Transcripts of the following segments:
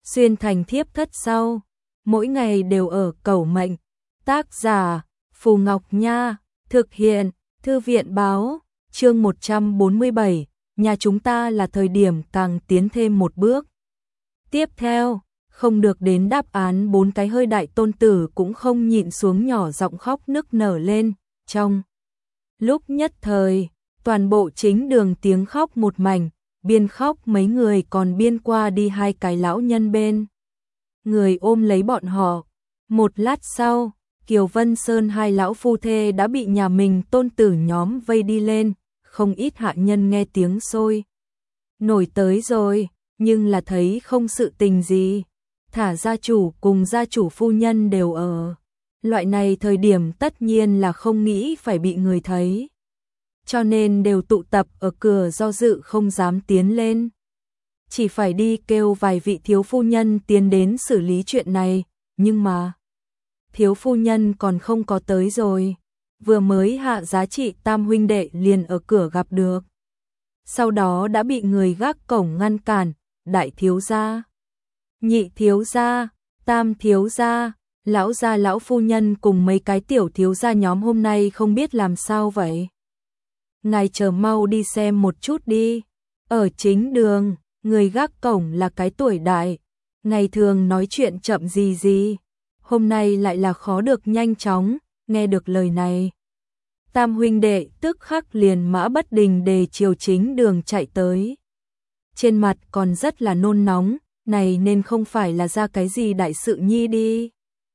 xuyên thành thiếp thất sau, mỗi ngày đều ở cẩu mệnh. Tác giả Phù Ngọc Nha, thực hiện Thư viện Báo, chương 147, nhà chúng ta là thời điểm càng tiến thêm một bước. Tiếp theo, không được đến đáp án 4 cái hơi đại tôn tử cũng không nhịn xuống nhỏ giọng khóc nức nở lên, trong lúc nhất thời, toàn bộ chính đường tiếng khóc một mảnh, biên khóc mấy người còn biên qua đi hai cái lão nhân bên. Người ôm lấy bọn họ, một lát sau, Kiều Vân Sơn hai lão phu thê đã bị nhà mình tôn tử nhóm vây đi lên, không ít hạ nhân nghe tiếng sôi nổi tới rồi, nhưng là thấy không sự tình gì. Thả gia chủ cùng gia chủ phu nhân đều ở. Loại này thời điểm tất nhiên là không nghĩ phải bị người thấy. Cho nên đều tụ tập ở cửa do dự không dám tiến lên. Chỉ phải đi kêu vài vị thiếu phu nhân tiến đến xử lý chuyện này, nhưng mà thiếu phu nhân còn không có tới rồi. Vừa mới hạ giá trị tam huynh đệ liền ở cửa gặp được. Sau đó đã bị người gác cổng ngăn cản, đại thiếu gia, nhị thiếu gia, tam thiếu gia, lão gia lão phu nhân cùng mấy cái tiểu thiếu gia nhóm hôm nay không biết làm sao vậy. Ngài chờ mau đi xem một chút đi. Ở chính đường, người gác cổng là cái tuổi đại, ngày thường nói chuyện chậm gì, hôm nay lại là khó được nhanh chóng, nghe được lời này. Tam huynh đệ tức khắc liền mã bất đình để chiều chính đường chạy tới. Trên mặt còn rất là nôn nóng, này nên không phải là ra cái gì đại sự nhi đi.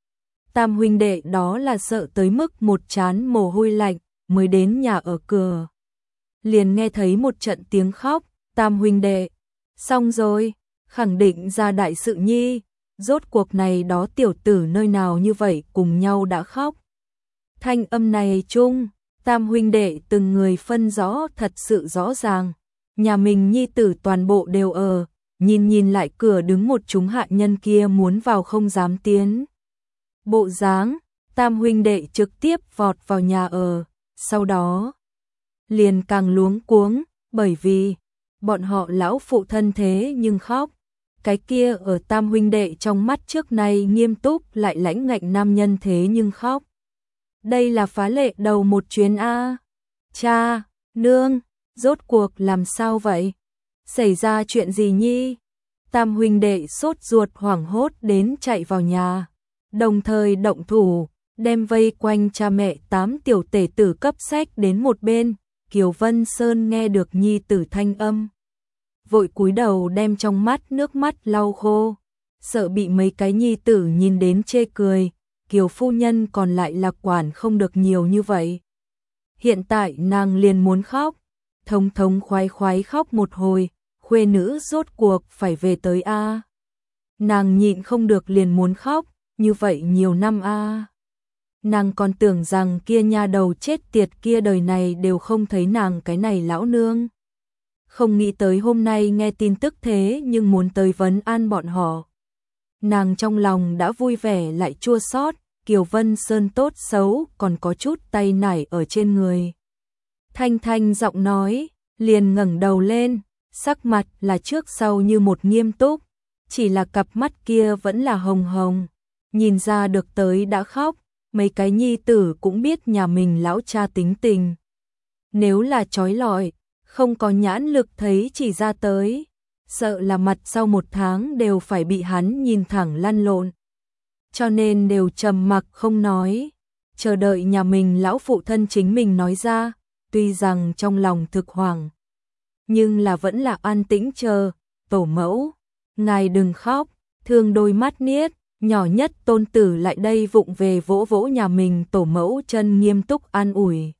Tam huynh đệ đó là sợ tới mức một trán mồ hôi lạnh, mới đến nhà ở cửa. Liền nghe thấy một trận tiếng khóc, tam huynh đệ. Xong rồi, khẳng định ra đại sự nhi, rốt cuộc này đó tiểu tử nơi nào như vậy cùng nhau đã khóc. Thanh âm này chung, tam huynh đệ từng người phân rõ thật sự rõ ràng. Nhà mình nhi tử toàn bộ đều ở, nhìn lại cửa đứng một chúng hạ nhân kia muốn vào không dám tiến. Bộ dáng, tam huynh đệ trực tiếp vọt vào nhà ở, sau đó liền càng luống cuống, bởi vì bọn họ lão phụ thân thế nhưng khóc. Cái kia ở tam huynh đệ trong mắt trước nay nghiêm túc lại lãnh ngạnh nam nhân thế nhưng khóc. Đây là phá lệ đầu một chuyến a. Cha, nương, rốt cuộc làm sao vậy? Xảy ra chuyện gì nhi? Tam huynh đệ sốt ruột hoảng hốt đến chạy vào nhà, đồng thời động thủ, đem vây quanh cha mẹ 8 tiểu tể tử cấp sách đến một bên. Kiều Vân Sơn nghe được nhi tử thanh âm, vội cúi đầu đem trong mắt nước mắt lau khô, sợ bị mấy cái nhi tử nhìn đến chê cười. Kiều phu nhân còn lại là quản không được nhiều như vậy. Hiện tại nàng liền muốn khóc, thống khoái khóc một hồi, khuê nữ rốt cuộc phải về tới a. Nàng nhịn không được liền muốn khóc, như vậy nhiều năm a. Nàng còn tưởng rằng kia nha đầu chết tiệt kia đời này đều không thấy nàng cái này lão nương. Không nghĩ tới hôm nay nghe tin tức thế nhưng muốn tới vấn an bọn họ. Nàng trong lòng đã vui vẻ lại chua xót. Kiều Vân Sơn tốt xấu còn có chút tay nải ở trên người. Thanh giọng nói, liền ngẩng đầu lên, sắc mặt là trước sau như một nghiêm túc, chỉ là cặp mắt kia vẫn là hồng hồng, nhìn ra được tới đã khóc. Mấy cái nhi tử cũng biết nhà mình lão cha tính tình. Nếu là trói lọi, không có nhãn lực thấy chỉ ra tới, sợ là mặt sau 1 tháng đều phải bị hắn nhìn thẳng lăn lộn. Cho nên đều trầm mặc không nói, chờ đợi nhà mình lão phụ thân chính mình nói ra, tuy rằng trong lòng thực hoảng, nhưng là vẫn là an tĩnh chờ. Tổ mẫu, ngài đừng khóc, thương đôi mắt niết. Nhỏ nhất tôn tử lại đây vụng về vỗ vỗ nhà mình tổ mẫu chân nghiêm túc an ủi.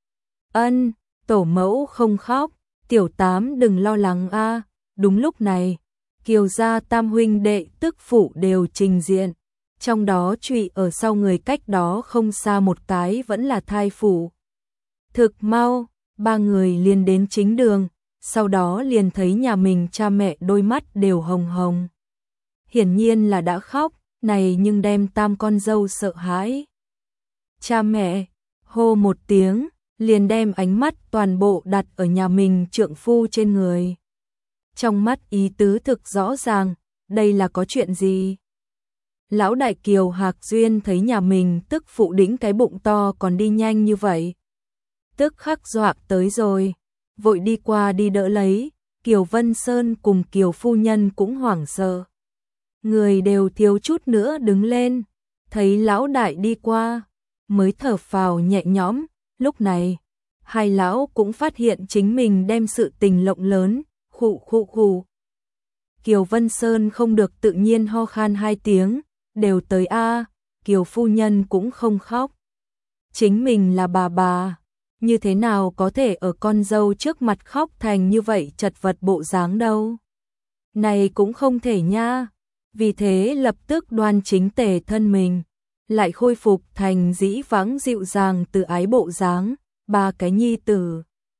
Ân, tổ mẫu không khóc, tiểu tám đừng lo lắng a. Đúng lúc này, Kiều gia tam huynh đệ tức phụ đều trình diện. Trong đó trụy ở sau người cách đó không xa một cái vẫn là thai phụ. Thực mau, 3 người liền đến chính đường, sau đó liền thấy nhà mình cha mẹ đôi mắt đều hồng hồng. Hiển nhiên là đã khóc. Này nhưng đem tam con dâu sợ hãi. Cha mẹ, hô một tiếng, liền đem ánh mắt toàn bộ đặt ở nhà mình trượng phu trên người. Trong mắt ý tứ thực rõ ràng, đây là có chuyện gì? Lão đại Kiều Hạc Duyên thấy nhà mình tức phụ đĩnh cái bụng to còn đi nhanh như vậy. Tức khắc dọa tới rồi, vội đi qua đi đỡ lấy, Kiều Vân Sơn cùng Kiều phu nhân cũng hoảng sợ. Người đều thiếu chút nữa đứng lên, thấy lão đại đi qua, mới thở phào nhẹ nhõm, lúc này, hai lão cũng phát hiện chính mình đem sự tình lộng lớn, khụ khụ khụ. Kiều Vân Sơn không được tự nhiên ho khan 2 tiếng, đều tới a, Kiều phu nhân cũng không khóc. Chính mình là bà, như thế nào có thể ở con dâu trước mặt khóc thành như vậy chật vật bộ dáng đâu. Này cũng không thể nha, vì thế lập tức đoan chính tề thân mình, lại khôi phục thành dĩ vãng dịu dàng từ ái bộ dáng, 3 cái nhi tử,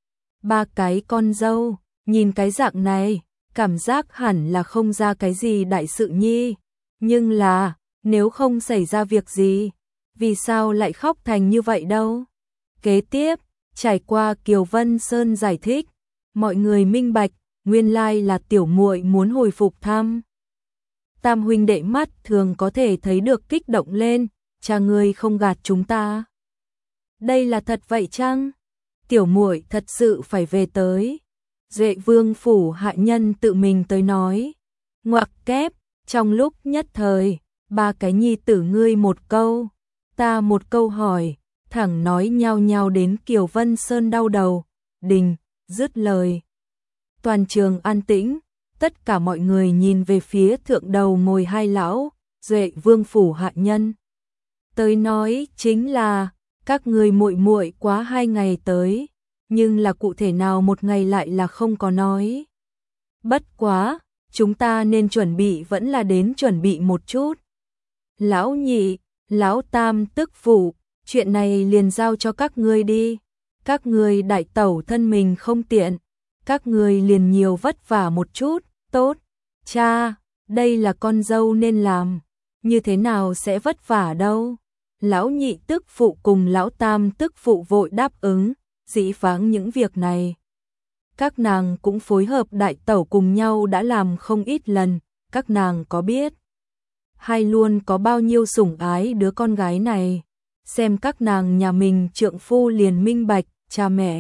3 cái con dâu, nhìn cái dạng này, cảm giác hẳn là không ra cái gì đại sự nhi, nhưng là, nếu không xảy ra việc gì, vì sao lại khóc thành như vậy đâu? Kế tiếp, trải qua Kiều Vân Sơn giải thích, mọi người minh bạch, nguyên lai là tiểu muội muốn hồi phục thăm. Tam huynh đệ mắt thường có thể thấy được kích động lên, cha ngươi không gạt chúng ta. Đây là thật vậy chăng? Tiểu muội thật sự phải về tới. Duệ Vương phủ hạ nhân tự mình tới nói. Ngoặc kép, trong lúc nhất thời, 3 cái nhi tử ngươi một câu, ta một câu hỏi, thẳng nói nhau nhau đến Kiều Vân Sơn đau đầu, đình, dứt lời. Toàn trường an tĩnh, tất cả mọi người nhìn về phía thượng đầu ngồi hai lão, Duệ Vương phủ hạ nhân. Tới nói chính là, các người muội muội quá 2 ngày tới, nhưng là cụ thể nào một ngày lại là không có nói. Bất quá, chúng ta nên chuẩn bị vẫn là đến chuẩn bị một chút. Lão nhị, lão tam tức phụ, chuyện này liền giao cho các ngươi đi. Các ngươi đại tẩu thân mình không tiện, các ngươi liền nhiều vất vả một chút, tốt. Cha, đây là con dâu nên làm, như thế nào sẽ vất vả đâu. Lão nhị tức phụ cùng lão tam tức phụ vội đáp ứng, dĩ vãng những việc này. Các nàng cũng phối hợp đại tẩu cùng nhau đã làm không ít lần, các nàng có biết. Hay luôn có bao nhiêu sủng ái đứa con gái này, xem các nàng nhà mình trượng phu liền minh bạch, cha mẹ.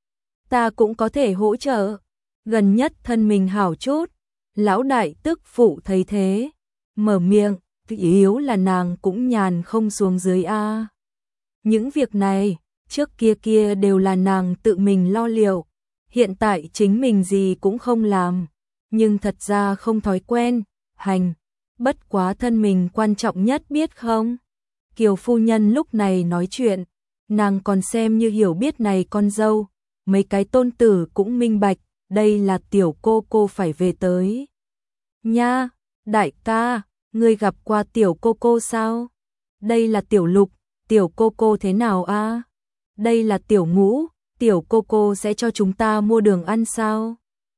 Ta cũng có thể hỗ trợ, gần nhất thân mình hảo chút, lão đại tức phụ thấy thế, mở miệng, yếu là nàng cũng nhàn không xuống dưới a. Những việc này, trước kia đều là nàng tự mình lo liệu, hiện tại chính mình gì cũng không làm, nhưng thật ra không thói quen, hành, bất quá thân mình quan trọng nhất biết không? Kiều phu nhân lúc này nói chuyện, nàng còn xem như hiểu biết này con dâu, mấy cái tôn tử cũng minh bạch, đây là tiểu cô phải về tới. Nha, đại ca, ngươi gặp qua tiểu cô sao? Đây là tiểu lục, tiểu cô thế nào a? Đây là tiểu ngũ, tiểu cô sẽ cho chúng ta mua đường ăn sao?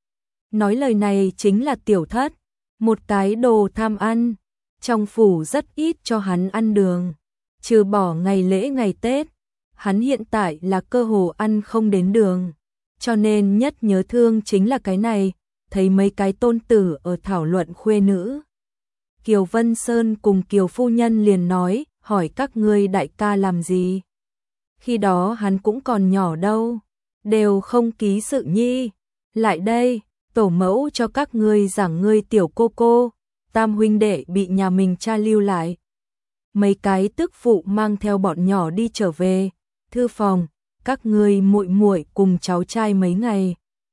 Nói lời này chính là tiểu thất, một cái đồ tham ăn, trong phủ rất ít cho hắn ăn đường, trừ bỏ ngày lễ ngày Tết, hắn hiện tại là cơ hồ ăn không đến đường, cho nên nhất nhớ thương chính là cái này, thấy mấy cái tôn tử ở thảo luận khuê nữ. Kiều Vân Sơn cùng Kiều phu nhân liền nói, hỏi các ngươi đại ca làm gì? Khi đó hắn cũng còn nhỏ đâu, đều không ký sự nhi. Lại đây, tổ mẫu cho các ngươi giảng ngươi tiểu cô, tam huynh đệ bị nhà mình cha lưu lại. Mấy cái tức phụ mang theo bọn nhỏ đi trở về, thư phòng, các ngươi muội muội cùng cháu trai mấy ngày.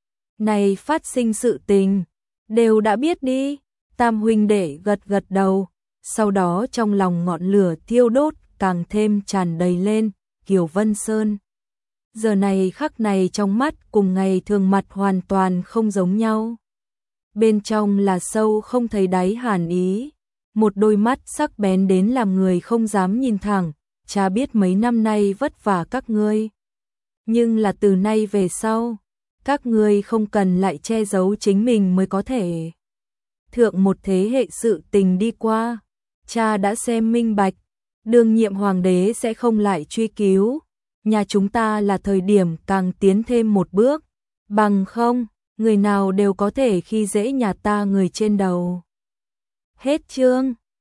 Này phát sinh sự tình, đều đã biết đi, tam huynh đệ gật đầu, sau đó trong lòng ngọn lửa thiêu đốt càng thêm tràn đầy lên, Kiều Vân Sơn. Giờ này khắc này trong mắt cùng ngày thường mặt hoàn toàn không giống nhau. Bên trong là sâu không thấy đáy hàn ý, một đôi mắt sắc bén đến làm người không dám nhìn thẳng, cha biết mấy năm nay vất vả các ngươi. Nhưng là từ nay về sau, các ngươi không cần lại che giấu chính mình mới có thể. Thượng một thế hệ sự tình đi qua, cha đã xem minh bạch, đương nhiệm hoàng đế sẽ không lại truy cứu, nhà chúng ta là thời điểm càng tiến thêm một bước, bằng không, người nào đều có thể khi dễ nhà ta người trên đầu. Hết chương.